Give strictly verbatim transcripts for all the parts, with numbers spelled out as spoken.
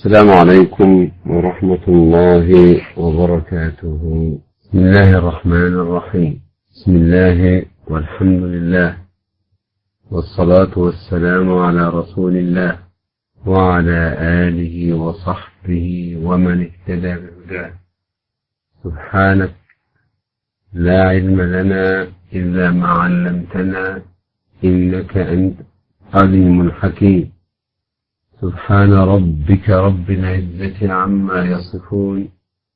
السلام عليكم ورحمة الله وبركاته. بسم الله الرحمن الرحيم. بسم الله والحمد لله والصلاة والسلام على رسول الله وعلى آله وصحبه ومن اهتدى بهداه. سبحانك لا علم لنا إلا ما علمتنا إنك أنت عليم حكيم. سبحان ربك رب العزة عما يصفون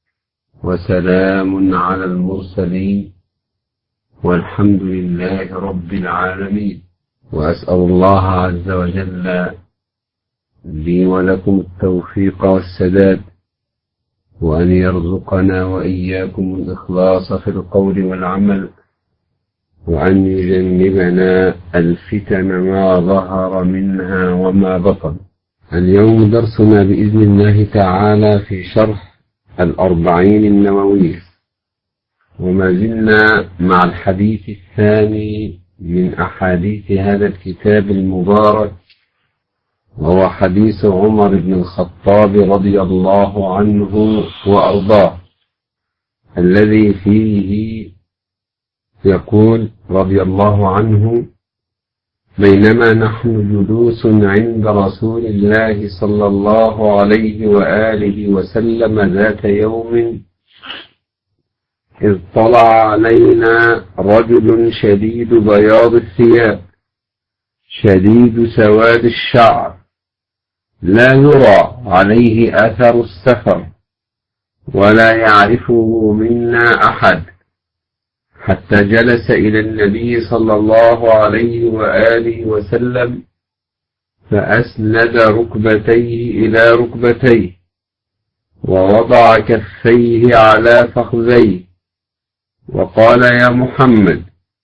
وسلام على المرسلين والحمد لله رب العالمين. وأسأل الله عز وجل لي ولكم التوفيق والسداد، وأن يرزقنا وإياكم الإخلاص في القول والعمل، وأن يجنبنا الفتن ما ظهر منها وما بطن. اليوم درسنا بإذن الله تعالى في شرح الأربعين النووية، وما زلنا مع الحديث الثاني من أحاديث هذا الكتاب المبارك، وهو حديث عمر بن الخطاب رضي الله عنه وأرضاه، الذي فيه يقول رضي الله عنه: بينما نحن جلوس عند رسول الله صلى الله عليه وآله وسلم ذات يوم، إذ طلع علينا رجل شديد بياض الثياب شديد سواد الشعر، لا يرى عليه أثر السفر ولا يعرفه منا أحد، حتى جلس إلى النبي صلى الله عليه وآله وسلم فأسند ركبتيه إلى ركبتيه ووضع كفيه على فخذيه وقال: يا محمد،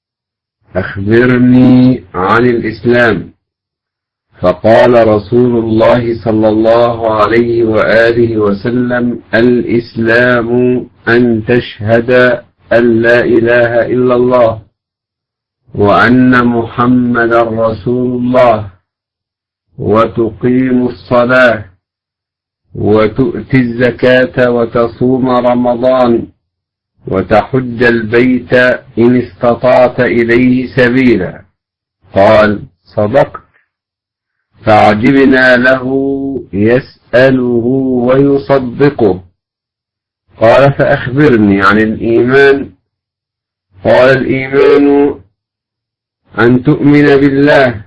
أخبرني عن الإسلام. فقال رسول الله صلى الله عليه وآله وسلم: الإسلام أن تشهد أن لا إله إلا الله وأن محمدا رسول الله، وتقيم الصلاة وتؤتي الزكاة وتصوم رمضان وتحج البيت إن استطعت إليه سبيلا. قال: صدقت. فعجبنا له يسأله ويصدقه. قال: فأخبرني عن الإيمان. قال: الإيمان أن تؤمن بالله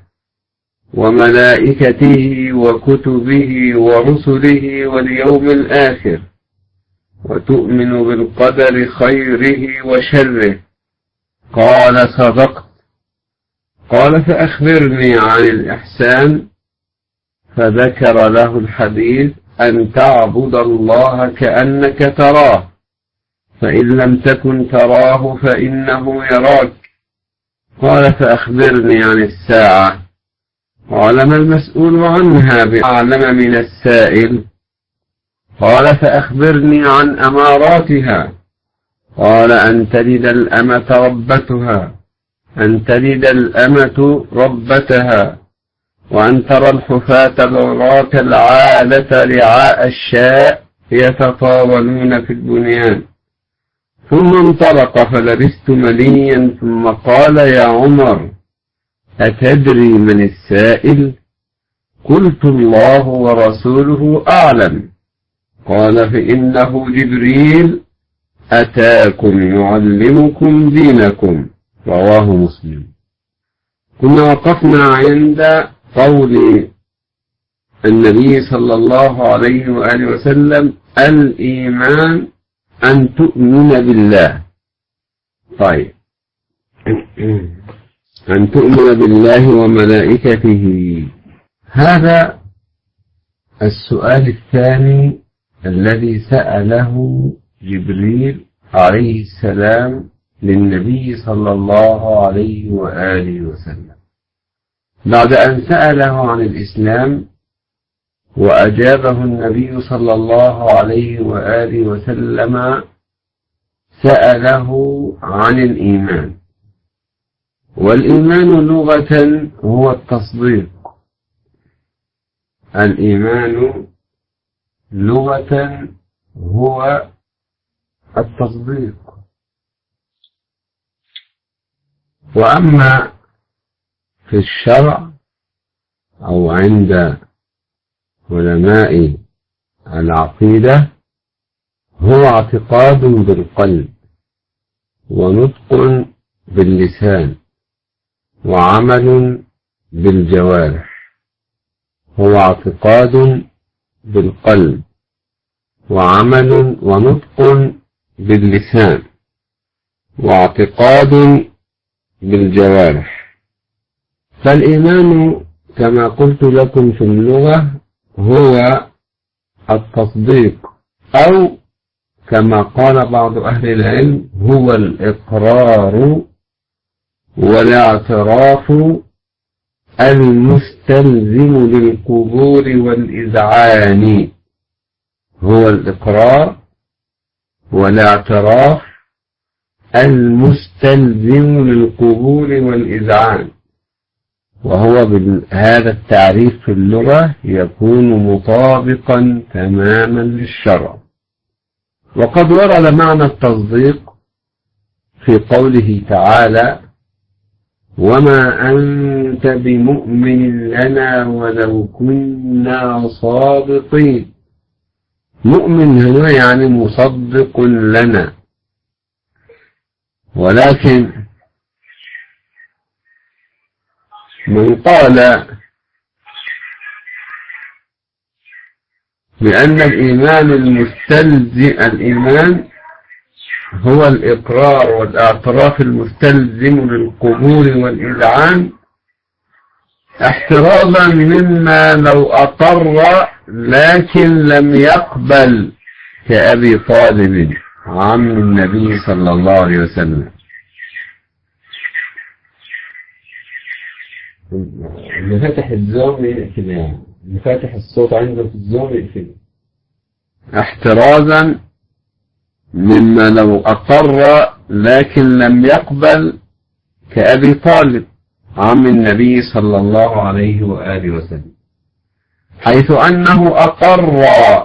وملائكته وكتبه ورسله واليوم الآخر، وتؤمن بالقدر خيره وشره. قال: صدقت. قال: فأخبرني عن الإحسان. فذكر له الحديث: أن تعبد الله كأنك تراه، فإن لم تكن تراه فإنه يراك. قال: فأخبرني عن الساعة. قال: ما المسؤول عنها بأعلم من السائل. قال: فأخبرني عن أماراتها. قال: أن تلد الأمة ربتها أن تلد الأمة ربتها وأن ترى الحفاة العراة العالة رعاء الشاء يتطاولون في البنيان. ثم انطلق فلبثت مليا، ثم قال: يا عمر، أتدري من السائل؟ قلت: الله ورسوله أعلم. قال: فإنه جبريل أتاكم يعلمكم دينكم. رواه مسلم. كنا وقفنا عند قول النبي صلى الله عليه وآله وسلم: الإيمان أن تؤمن بالله. طيب، أن تؤمن بالله وملائكته، هذا السؤال الثاني الذي سأله جبريل عليه السلام للنبي صلى الله عليه وآله وسلم، بعد أن سأله عن الإسلام وأجابه النبي صلى الله عليه وآله وسلم، سأله عن الإيمان. والإيمان لغة هو التصديق. الإيمان لغة هو التصديق. وأما في الشرع أو عند علماء العقيدة هو اعتقاد بالقلب ونطق باللسان وعمل بالجوارح. هو اعتقاد بالقلب وعمل ونطق باللسان واعتقاد بالجوارح. فالإيمان كما قلت لكم في اللغة هو التصديق، أو كما قال بعض أهل العلم هو الإقرار والاعتراف المستلزم للقبول والإذعان. هو الإقرار والاعتراف المستلزم للقبول والإذعان، وهو بهذا التعريف في اللغة يكون مطابقا تماما للشرع. وقد ورد معنى التصديق في قوله تعالى: وما أنت بمؤمن لنا ولو كنا صادقين. مؤمن هنا يعني مصدق لنا، ولكن من قال بأن الإيمان المستلزم الإيمان هو الإقرار والاعتراف المستلزم للقبول والإذعان احترازا مما لو أقر لكن لم يقبل، كأبي طالب عم النبي صلى الله عليه وسلم. اللي فاتح الزوم يقفل، يعني اللي فاتح الصوت عنده في الزوم يقفل. احترازا مما لو أقر لكن لم يقبل، كأبي طالب عم النبي صلى الله عليه وآله وسلم، حيث أنه أقر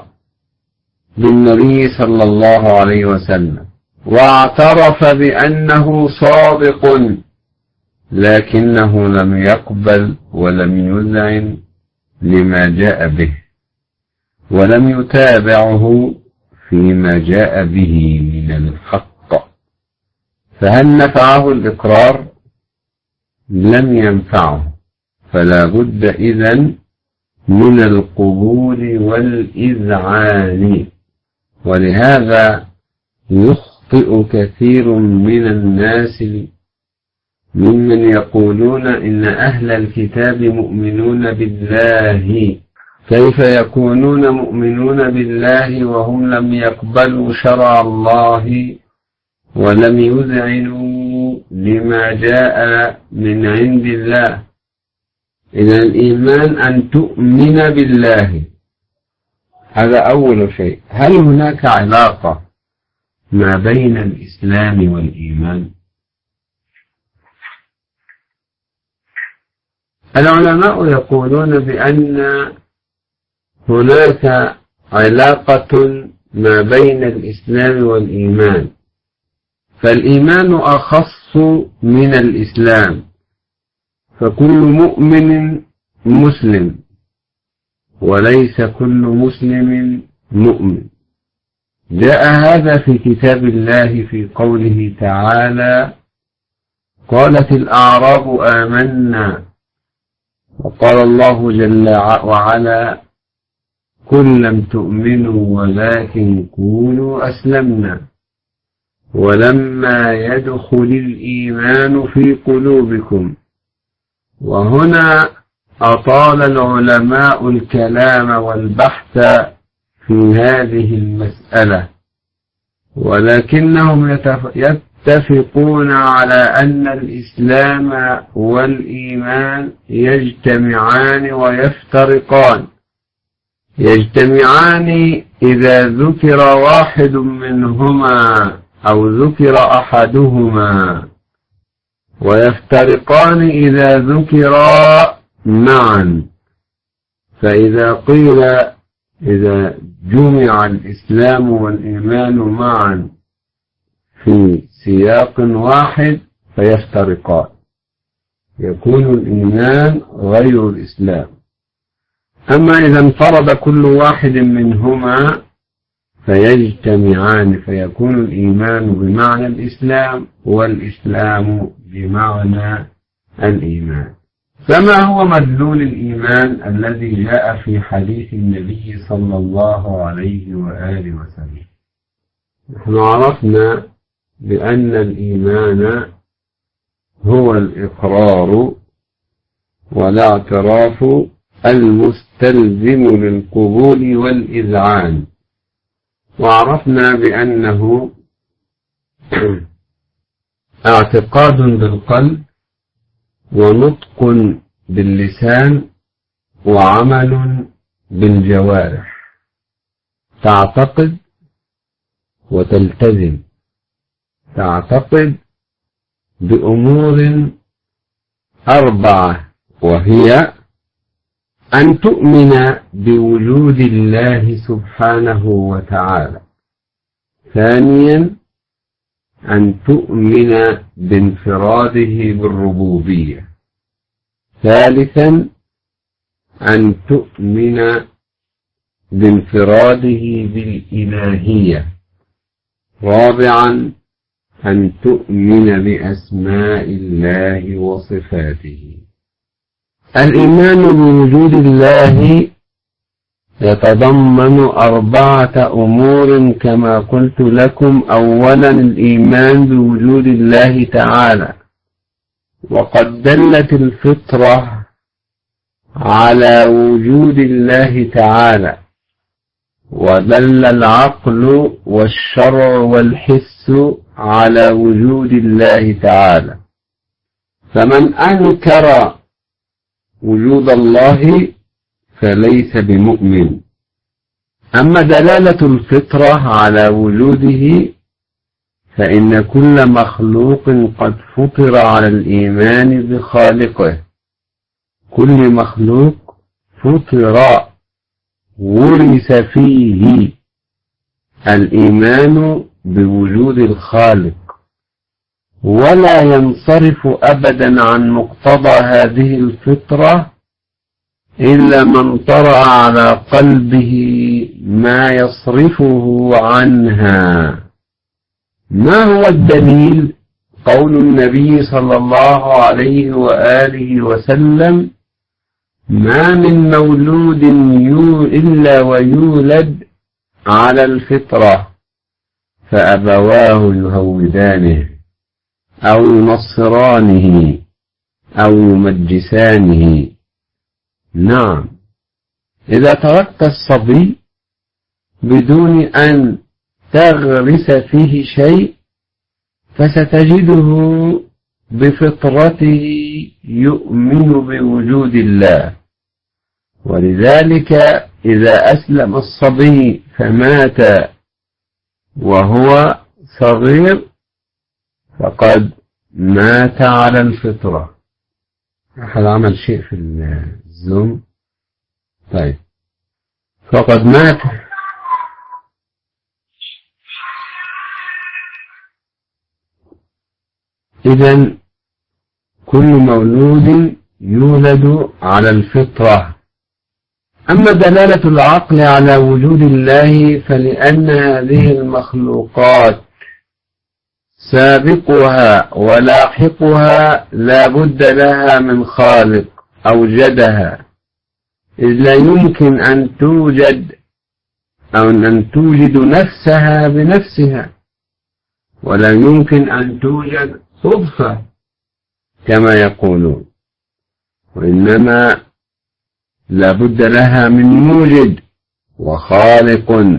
بالنبي صلى الله عليه وسلم واعترف بأنه صادق، لكنه لم يقبل ولم يذعن لما جاء به ولم يتابعه فيما جاء به من الحق. فهل نفعه الإقرار؟ لم ينفعه، فلا بد إذن من القبول والإذعان. ولهذا يخطئ كثير من الناس ممن يقولون إن أهل الكتاب مؤمنون بالله. كيف يكونون مؤمنون بالله وهم لم يقبلوا شرع الله ولم يذعنوا لما جاء من عند الله؟ إذا الإيمان أن تؤمن بالله، هذا أول شيء. هل هناك علاقة ما بين الإسلام والإيمان؟ العلماء يقولون بأن هناك علاقة ما بين الإسلام والإيمان، فالإيمان أخص من الإسلام، فكل مؤمن مسلم وليس كل مسلم مؤمن. جاء هذا في كتاب الله في قوله تعالى: قالت الأعراب آمنا، وقال الله جل وعلا: قل لم تؤمنوا ولكن قولوا أسلمنا ولما يدخل الإيمان في قلوبكم. وهنا أطال العلماء الكلام والبحث في هذه المسألة، ولكنهم يتفقون على أن الإسلام والإيمان يجتمعان ويفترقان. يجتمعان إذا ذكر واحد منهما أو ذكر أحدهما، ويفترقان إذا ذكرا معا. فإذا قيل إذا جمع الإسلام والإيمان معا في سياق واحد فيفترقان، يكون الإيمان غير الإسلام. أما إذا انفرد كل واحد منهما فيجتمعان فيكون الإيمان بمعنى الإسلام والإسلام بمعنى الإيمان. فما هو مدلول الإيمان الذي جاء في حديث النبي صلى الله عليه وآله وسلم؟ نحن عرفنا بأن الإيمان هو الإقرار والاعتراف المستلزم للقبول والإذعان، وعرفنا بأنه اعتقاد بالقلب ونطق باللسان وعمل بالجوارح، تعتقد وتلتزم، تعتقد بأمور أربعة، وهي أن تؤمن بوجود الله سبحانه وتعالى، ثانيا أن تؤمن بانفراده بالربوبية، ثالثا أن تؤمن بانفراده بالإلهية، رابعا أن تؤمن بأسماء الله وصفاته. الإيمان بوجود الله يتضمن أربعة أمور كما قلت لكم. أولا الإيمان بوجود الله تعالى، وقد دلت الفطرة على وجود الله تعالى، ودل العقل والشرع والحس على وجود الله تعالى، فمن أنكر وجود الله فليس بمؤمن. أما دلالة الفطرة على وجوده فإن كل مخلوق قد فطر على الإيمان بخالقه، كل مخلوق فطر ورث فيه الإيمان بوجود الخالق، ولا ينصرف أبدا عن مقتضى هذه الفطرة إلا من طرأ على قلبه ما يصرفه عنها. ما هو الدليل؟ قول النبي صلى الله عليه وآله وسلم: ما من مولود إلا ويولد على الفطرة، فأبواه يهودانه أو ينصرانه أو يمجسانه. نعم، إذا تركت الصبي بدون أن تغرس فيه شيء فستجده بفطرته يؤمن بوجود الله، ولذلك إذا أسلم الصبي فمات وهو صغير فقد مات على الفطرة. أحد عمل شيء في الزوم؟ طيب، فقد مات. إذن كل مولود يولد على الفطرة. أما دلالة العقل على وجود الله فلأن هذه المخلوقات سابقها ولاحقها لا بد لها من خالق أوجدها، إذ لا يمكن أن توجد أو أن توجد نفسها بنفسها، ولا يمكن أن توجد صدفة كما يقولون، وإنما لا بد لها من موجد وخالق،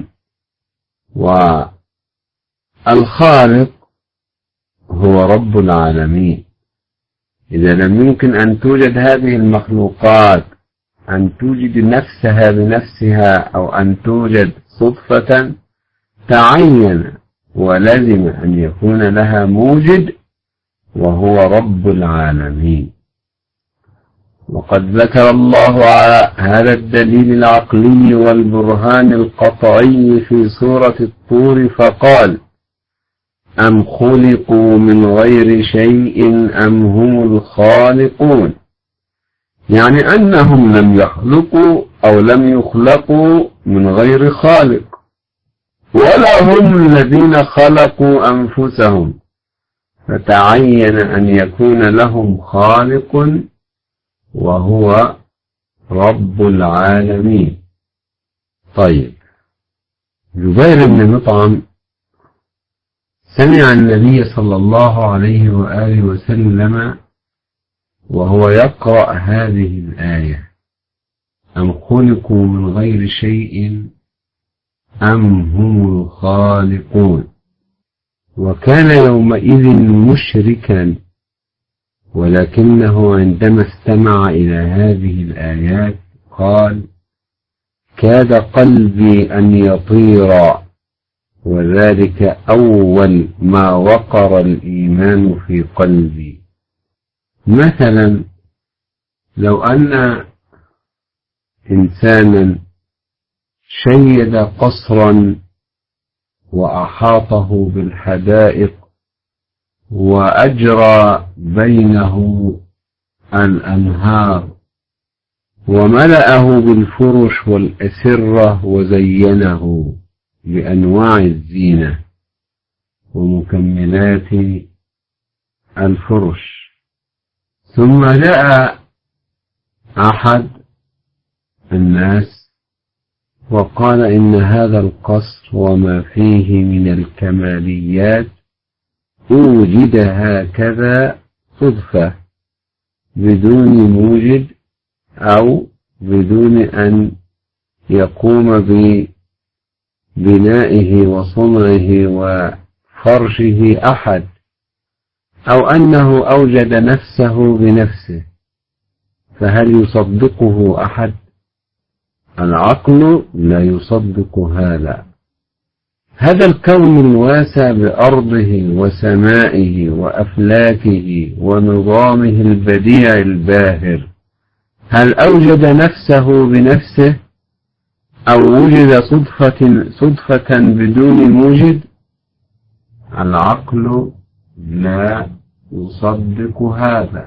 والخالق هو رب العالمين. إذا لم يمكن أن توجد هذه المخلوقات أن توجد نفسها بنفسها أو أن توجد صدفة، تعين ولزم أن يكون لها موجد وهو رب العالمين. وقد ذكر الله هذا الدليل العقلي والبرهان القطعي في سورة الطور فقال: أم خلقوا من غير شيء أم هم الخالقون، يعني أنهم لم يخلقوا أو لم يخلقوا من غير خالق، ولا هم الذين خلقوا أنفسهم، فتعين أن يكون لهم خالق وهو رب العالمين. طيب، جبير بن مطعم سمع النبي صلى الله عليه وآله وسلم وهو يقرأ هذه الآية: أم خلقوا من غير شيء أم هم الخالقون، وكان يومئذ مشركا، ولكنه عندما استمع إلى هذه الآيات قال: كاد قلبي أن يطير، وذلك أول ما وقر الإيمان في قلبي. مثلا لو أن إنسانا شيد قصرا وأحاطه بالحدائق وأجرى بينه الأنهار وملأه بالفرش والأسرة وزينه بأنواع الزينة ومكملات الفرش، ثم جاء أحد الناس وقال إن هذا القصر وما فيه من الكماليات أوجد هكذا صدفة بدون موجد أو بدون أن يقوم ببنائه وصنعه وفرشه أحد، أو أنه أوجد نفسه بنفسه، فهل يصدقه أحد؟ العقل لا يصدق هذا. هذا الكون الواسع بأرضه وسمائه وأفلاكه ونظامه البديع الباهر، هل أوجد نفسه بنفسه أو وجد صدفة, صدفة بدون موجد؟ العقل لا يصدق هذا.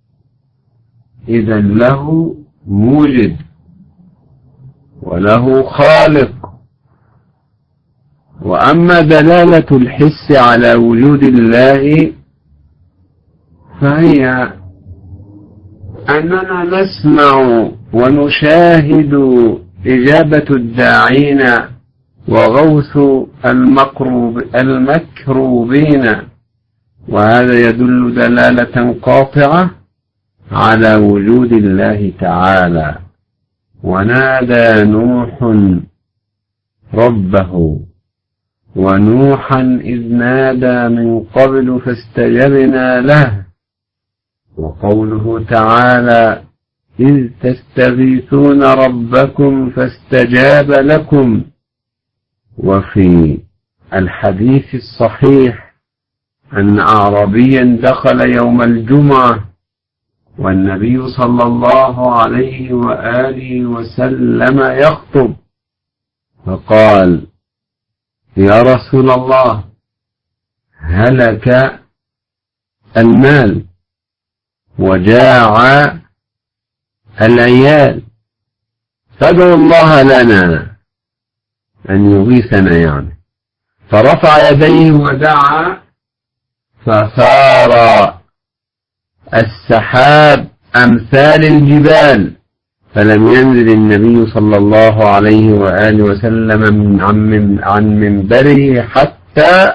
إذن له موجد وله خالق. وأما دلالة الحس على وجود الله فهي أننا نسمع ونشاهد إجابة الداعين وغوث المكروب المكروبين، وهذا يدل دلالة قاطعة على وجود الله تعالى. ونادى نوح ربه، ونوحا إذ نادى من قبل فاستجبنا له. وقوله تعالى إذ تستغيثون ربكم فاستجاب لكم. وفي الحديث الصحيح أن أعرابيا دخل يوم الجمعة والنبي صلى الله عليه وآله وسلم يخطب، فقال يا رسول الله هلك المال وجاع العيال، فادعوا الله لنا أن يغيثنا يعني. فرفع يديه ودعا فصار السحاب أمثال الجبال، فلم ينزل النبي صلى الله عليه وآله وسلم عن منبره حتى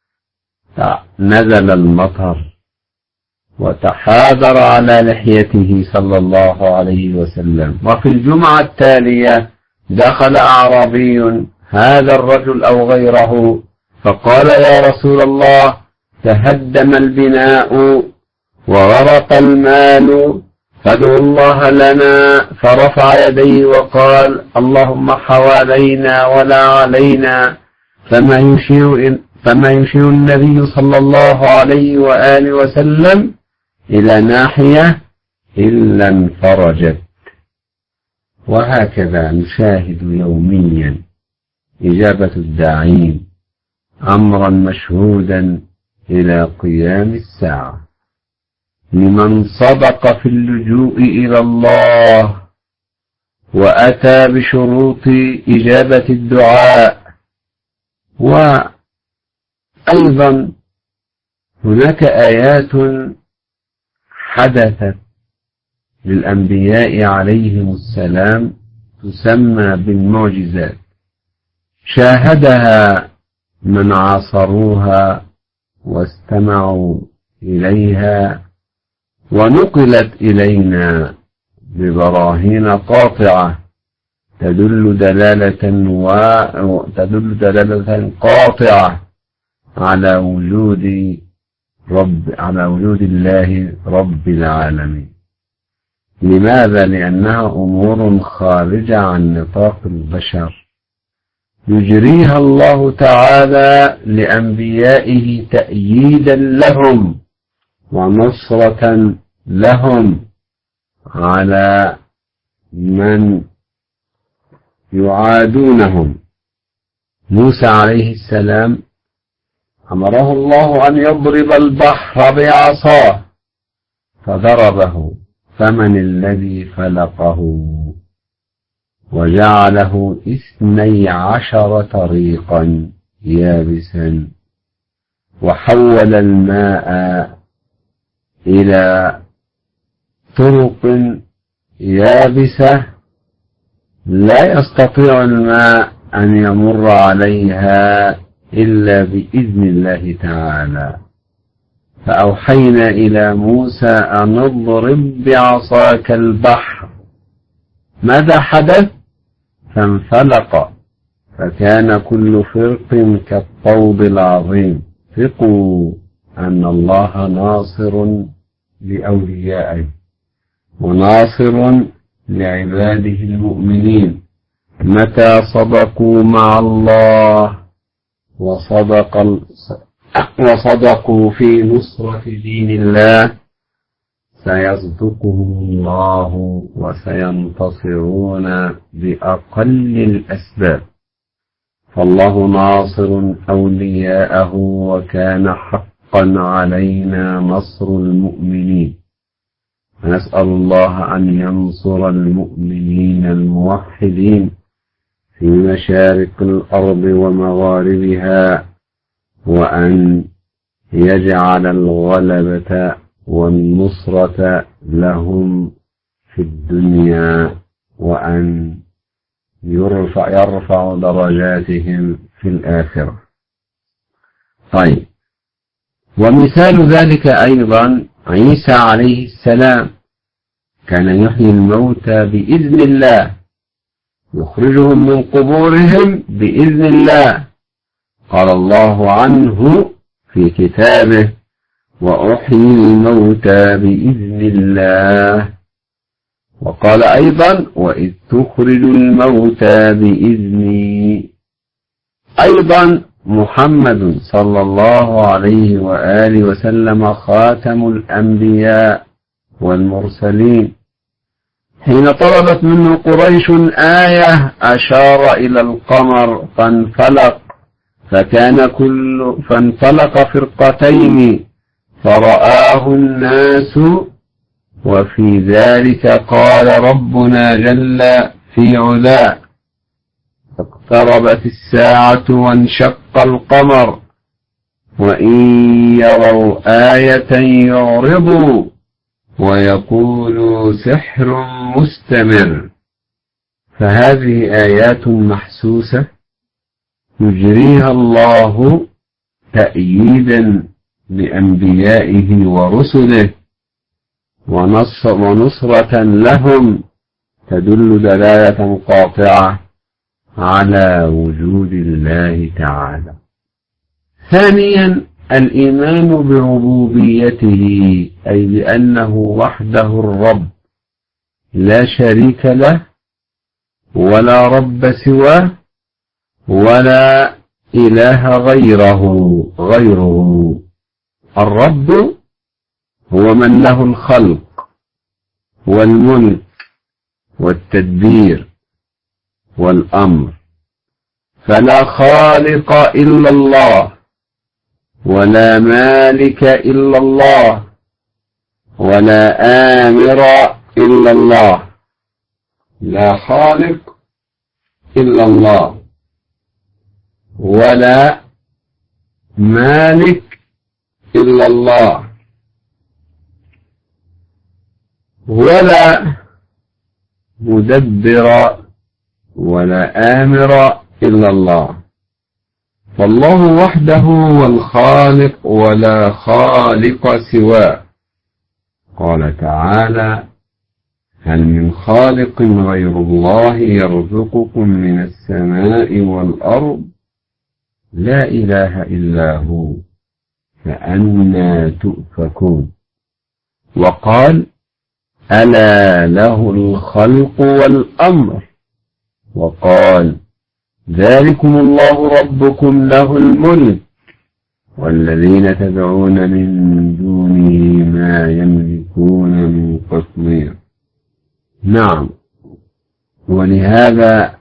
نزل المطر وتحاذر على لحيته صلى الله عليه وسلم. وفي الجمعة التالية دخل أعرابي هذا الرجل أو غيره فقال يا رسول الله تهدم البناء وغرق المال فادعوا الله لنا. فرفع يديه وقال اللهم حوالينا ولا علينا. فما يشير, فما يشير النبي صلى الله عليه وآله وسلم إلى ناحية إلا انفرجت. وهكذا نشاهد يوميا إجابة الداعين أمرا مشهودا إلى قيام الساعة لمن صدق في اللجوء إلى الله وأتى بشروط إجابة الدعاء. وأيضا هناك آيات حدثت للأنبياء عليهم السلام تسمى بالمعجزات، شاهدها من عاصروها واستمعوا إليها، ونقلت إلينا ببراهين قاطعة تدل دلالة و... تدل دلالة قاطعة على وجود رب على وجود الله رب العالمين. لماذا؟ لأنها أمور خارجة عن نطاق البشر يجريها الله تعالى لأنبيائه تأييدا لهم ونصرة لهم على من يعادونهم. موسى عليه السلام أمره الله أن يضرب البحر بعصاه فضربه، فمن الذي فلقه وجعله اثني عشر طريقا يابسا، وحول الماء إلى طرق يابسة لا يستطيع الماء أن يمر عليها إلا بإذن الله تعالى. فأوحينا إلى موسى أن اضرب بعصاك البحر. ماذا حدث؟ فانفلق فكان كل فرق كالطود العظيم. ثقوا أن الله ناصر لأوليائه وناصر لعباده المؤمنين متى صدقوا مع الله وصدق وصدقوا في نصرة دين الله سيصدقهم الله وسينتصرون بأقل الأسباب. فالله ناصر أولياءه وكان حقا علينا نصر المؤمنين. فنسأل الله أن ينصر المؤمنين الموحدين في مشارق الأرض ومغاربها، وأن يجعل الغلبة والنصرة لهم في الدنيا، وأن يرفع, يرفع درجاتهم في الآخرة. طيب، ومثال ذلك أيضا عيسى عليه السلام كان يحيي الموتى بإذن الله، يخرجهم من قبورهم بإذن الله. قال الله عنه في كتابه: وأحيي الموتى بإذن الله. وقال أيضا: وإذ تخرج الموتى بإذني. أيضا محمد صلى الله عليه وآله وسلم خاتم الأنبياء والمرسلين، حين طلبت منه قريش آية أشار إلى القمر فانفلق فكان كل فانفلق فرقتين فرآه الناس، وفي ذلك قال ربنا جل في علاه: اقتربت الساعة وانشق القمر وإن يروا آية يعرضوا ويقولوا سحر مستمر. فهذه آيات محسوسة يجريها الله تأييدا لأنبيائه ورسله ونصرة لهم، تدل دلالة قاطعة على وجود الله تعالى. ثانيا، الإيمان بربوبيته، أي بأنه وحده الرب لا شريك له ولا رب سواه ولا إله غيره غيره. الرب هو من له الخلق والملك والتدبير والأمر، فلا خالق إلا الله، ولا مالك إلا الله، ولا آمر إلا الله. لا خالق إلا الله، ولا مالك إلا الله، ولا مدبر ولا آمر إلا الله. فالله وحده هو الخالق ولا خالق سواه. قال تعالى: هل من خالق غير الله يرزقكم من السماء والأرض؟ لا إله إلا هو فأنى تؤفكون. وقال: ألا له الخلق والأمر. وقال: ذلكم الله ربكم له الملك والذين تدعون من دونه ما يملكون من قطمير. نعم، ولهذا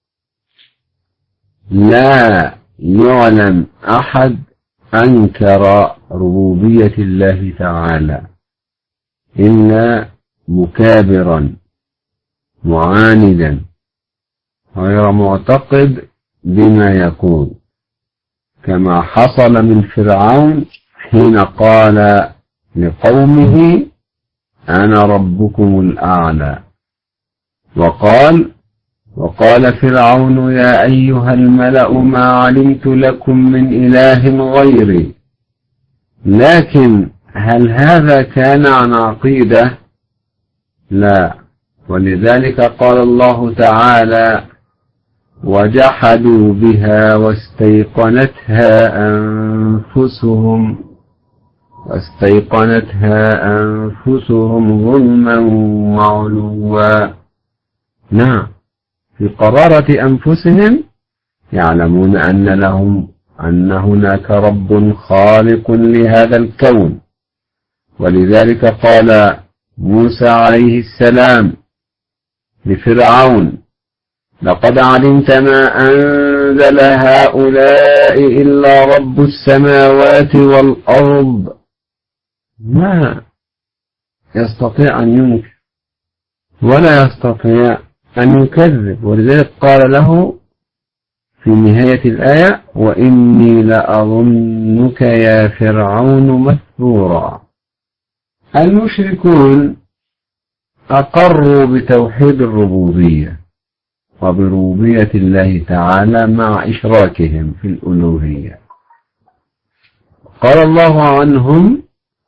لا يعلم أحد أنكر ربوبية الله تعالى إلا مكابرا معاندا غير معتقد بما يكون، كما حصل من فرعون حين قال لقومه: أنا ربكم الأعلى. وقال وقال فرعون: يا أيها الملأ ما علمت لكم من إله غيري. لكن هل هذا كان عن عقيدة؟ لا. ولذلك قال الله تعالى: وجحدوا بها واستيقنتها أنفسهم واستيقنتها أنفسهم ظلما وعلوا. نعم، في قرارة أنفسهم يعلمون أن لهم أن هناك رب خالق لهذا الكون. ولذلك قال موسى عليه السلام لفرعون: لقد علمت ما أنزل هؤلاء إلا رب السماوات والأرض. ما يستطيع أن ينكر ولا يستطيع أن يكذب. ولذلك قال له في نهاية الآية: وإني لأظنك يا فرعون مثبورا. المشركون أقروا بتوحيد الربوبية وبربوبية الله تعالى مع إشراكهم في الألوهية. قال الله عنهم: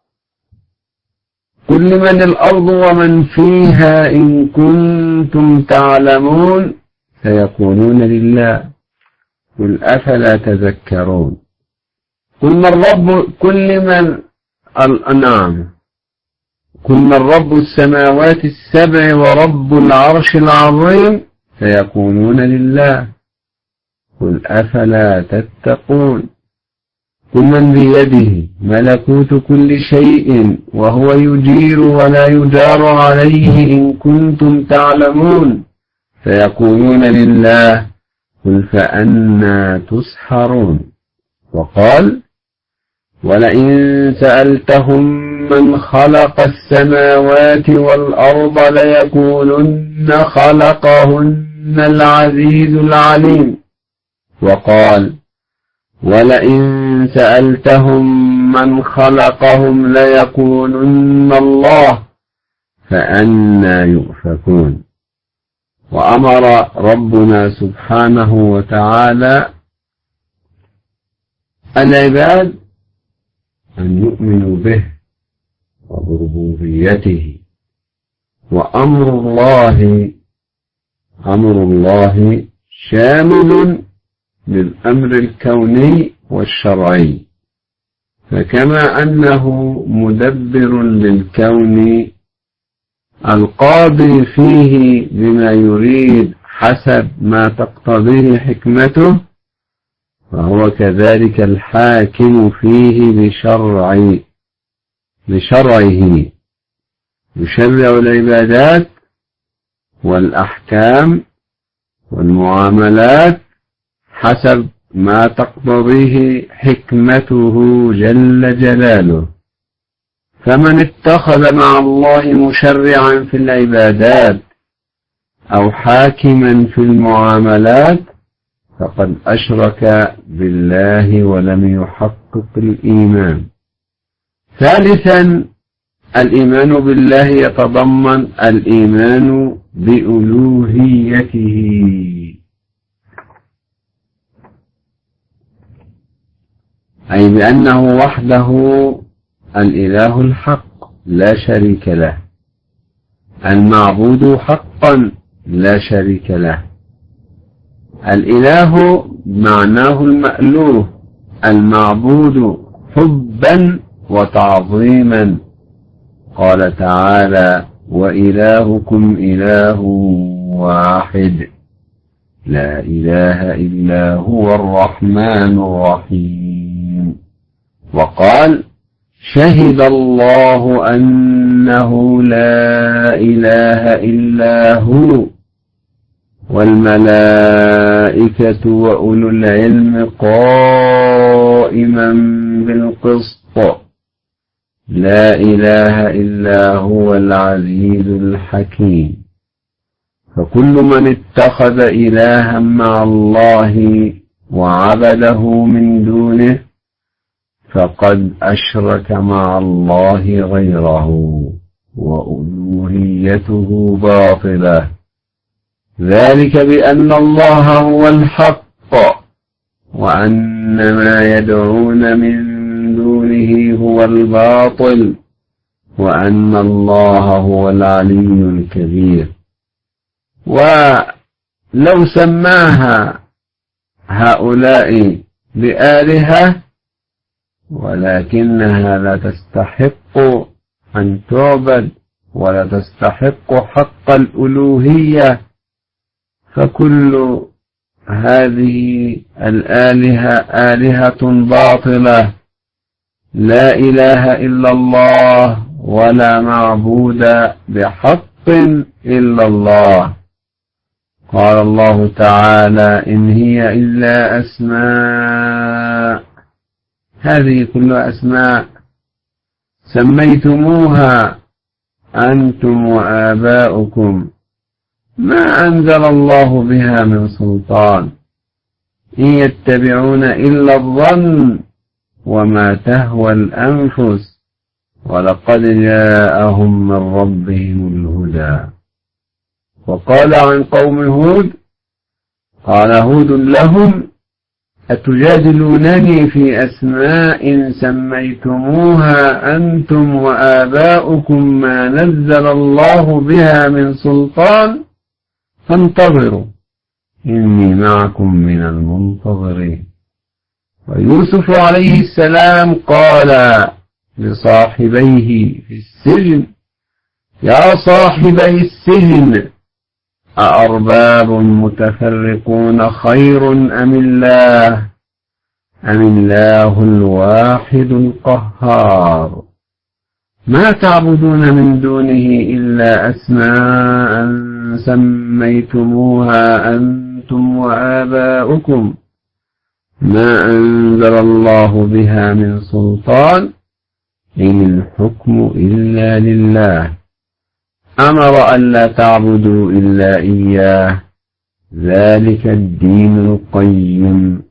قل لمن الأرض ومن فيها إن كنتم تعلمون سيقولون لله قل أفلا تذكرون. قل من رب كل من الأنعام قل من رب السماوات السبع ورب العرش العظيم سيقولون لله قل أفلا تتقون. قل من بيده ملكوت كل شيء وهو يجير ولا يجار عليه إن كنتم تعلمون سيقولون لله قل فأنى تسحرون. وقال: ولئن سألتهم من خلق السماوات والأرض ليقولن خلقهن العزيز العليم. وقال: ولئن سألتهم من خلقهم ليقولن الله فأنى يؤفكون. وأمر ربنا سبحانه وتعالى العباد أن يؤمنوا به وبربوبيته. وأمر الله أمر الله شامل للأمر الكوني والشرعي، فكما أنه مدبر للكون القاضي فيه بما يريد حسب ما تقتضيه حكمته، فهو كذلك الحاكم فيه بشرع بشرعه يشرع العبادات والأحكام والمعاملات حسب ما تقتضيه حكمته جل جلاله. فمن اتخذ مع الله مشرعا في العبادات أو حاكما في المعاملات فقد أشرك بالله ولم يحقق الإيمان. ثالثا، الإيمان بالله يتضمن الإيمان بألوهيته، أي بأنه وحده الإله الحق لا شريك له، المعبود حقا لا شريك له. الإله معناه المألوه، المعبود حبا وتعظيما. قال تعالى: وإلهكم إله واحد لا إله إلا هو الرحمن الرحيم. وقال: شهد الله أنه لا إله إلا هو والملائكة وأولو العلم قائما بالقسط لا إله إلا هو العزيز الحكيم. فكل من اتخذ إلها مع الله وعبده من دونه فقد أشرك مع الله غيره وألوهيته باطلة، ذلك بأن الله هو الحق وأن ما يدعون من دونه هو الباطل وأن الله هو العلي الكبير. ولو سماها هؤلاء بآلهة ولكنها لا تستحق أن تعبد ولا تستحق حق الألوهية، فكل هذه الآلهة آلهة باطلة لا إله إلا الله ولا معبود بحق إلا الله. قال الله تعالى: إن هي إلا أسماء، هذه كلها أسماء سميتموها أنتم وآباؤكم ما أنزل الله بها من سلطان إن يتبعون إلا الظن وما تهوى الأنفس ولقد جاءهم من ربهم الهدى. وقال عن قوم هود: قال هود لهم: أتجادلونني في أسماء سميتموها أنتم وآباؤكم ما نزل الله بها من سلطان فانتظروا إني معكم من المنتظرين. ويوسف عليه السلام قال لصاحبيه في السجن: يا صاحبي السجن أأرباب متفرقون خير أم الله أم الله الواحد القهار ما تعبدون من دونه إلا أسماء سميتموها أنتم وآباؤكم ما أنزل الله بها من سلطان إن الحكم إلا لله أمر ألا تعبدوا إلا إياه ذلك الدين القيم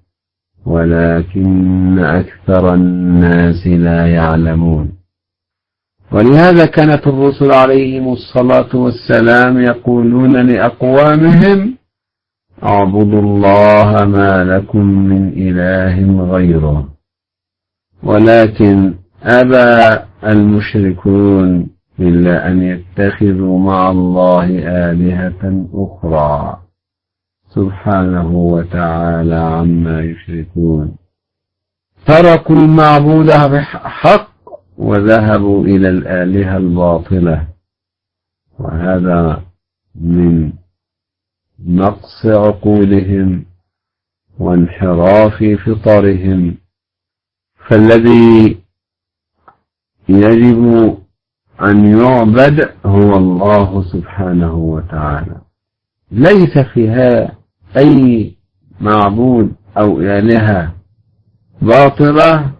ولكن أكثر الناس لا يعلمون. ولهذا كانت الرسل عليهم الصلاة والسلام يقولون لأقوامهم: اعبدوا الله ما لكم من إله غيره. ولكن أبى المشركون إلا أن يتخذوا مع الله آلهة أخرى سبحانه وتعالى عما يشركون، تركوا المعبود بحق وذهبوا إلى الآلهة الباطلة، وهذا من نقص عقولهم وانحراف فطرهم. فالذي يجب أن يعبد هو الله سبحانه وتعالى، ليس فيها أي معبود أو آلهة باطلة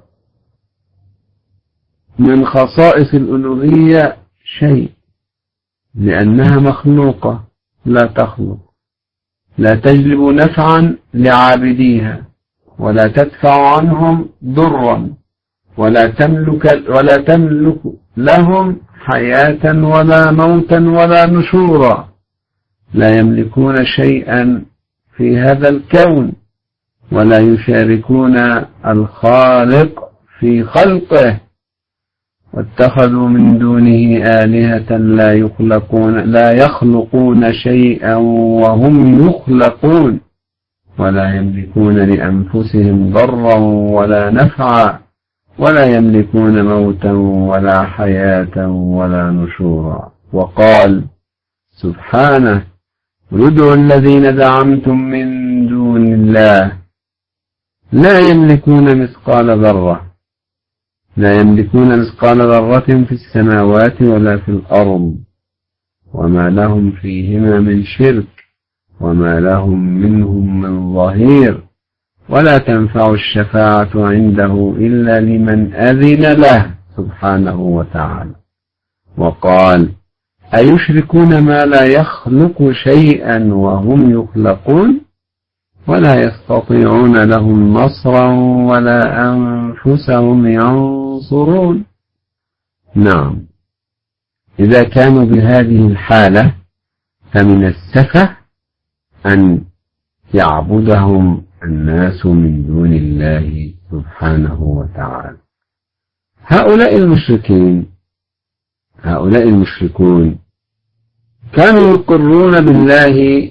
من خصائص الألوهية شيء، لأنها مخلوقة لا تخلق، لا تجلب نفعا لعابديها ولا تدفع عنهم ضرا ولا تملك ولا تملك لهم حياة ولا موتا ولا نشورا، لا يملكون شيئا في هذا الكون ولا يشاركون الخالق في خلقه، واتخذوا من دونه آلهة لا يخلقون لا يخلقون شيئا وهم يخلقون، ولا يملكون لأنفسهم ضرا ولا نفعا ولا يملكون موتا ولا حياة ولا نشورا. وقال سبحانه: ادعوا الذين زعمتم من دون الله لا يملكون مثقال ذرة لا يملكون مثقال ذرة في السماوات ولا في الأرض وما لهم فيهما من شرك وما لهم منهم من ظهير ولا تنفع الشفاعة عنده إلا لمن أذن له سبحانه وتعالى. وقال: أيشركون ما لا يخلق شيئا وهم يخلقون ولا يستطيعون لهم نصرا ولا أنفسهم ينصرون. نعم، إذا كانوا بهذه الحالة فمن السفه أن يعبدهم الناس من دون الله سبحانه وتعالى. هؤلاء المشركين هؤلاء المشركون كانوا يقرون بالله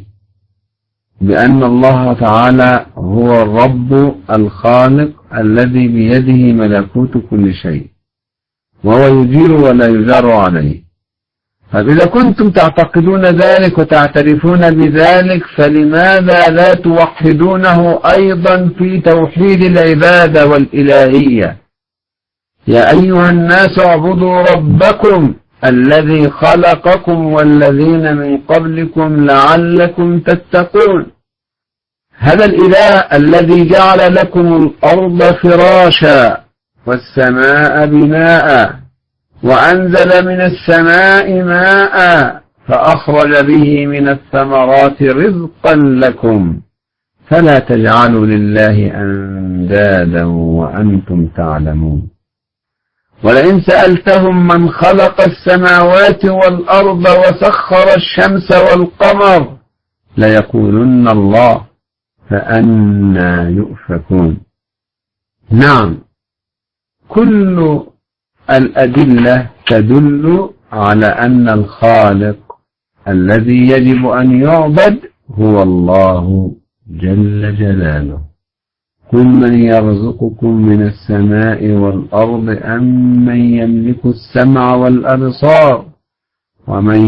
بأن الله تعالى هو الرب الخالق الذي بيده ملكوت كل شيء وهو يجير ولا يجار عليه. فإذا كنتم تعتقدون ذلك وتعترفون بذلك فلماذا لا توحدونه أيضا في توحيد العبادة والإلهية؟ يا أيها الناس اعبدوا ربكم الذي خلقكم والذين من قبلكم لعلكم تتقون. هذا الإله الذي جعل لكم الأرض فراشا والسماء بناء وأنزل من السماء ماء فأخرج به من الثمرات رزقا لكم فلا تجعلوا لله أندادا وأنتم تعلمون. ولئن سألتهم من خلق السماوات والأرض وسخر الشمس والقمر ليقولن الله فأنى يؤفكون. نعم، كل الأدلة تدل على أن الخالق الذي يجب أن يعبد هو الله جل جلاله. قل من يرزقكم من السماء والأرض أم من يملك السمع والأبصار ومن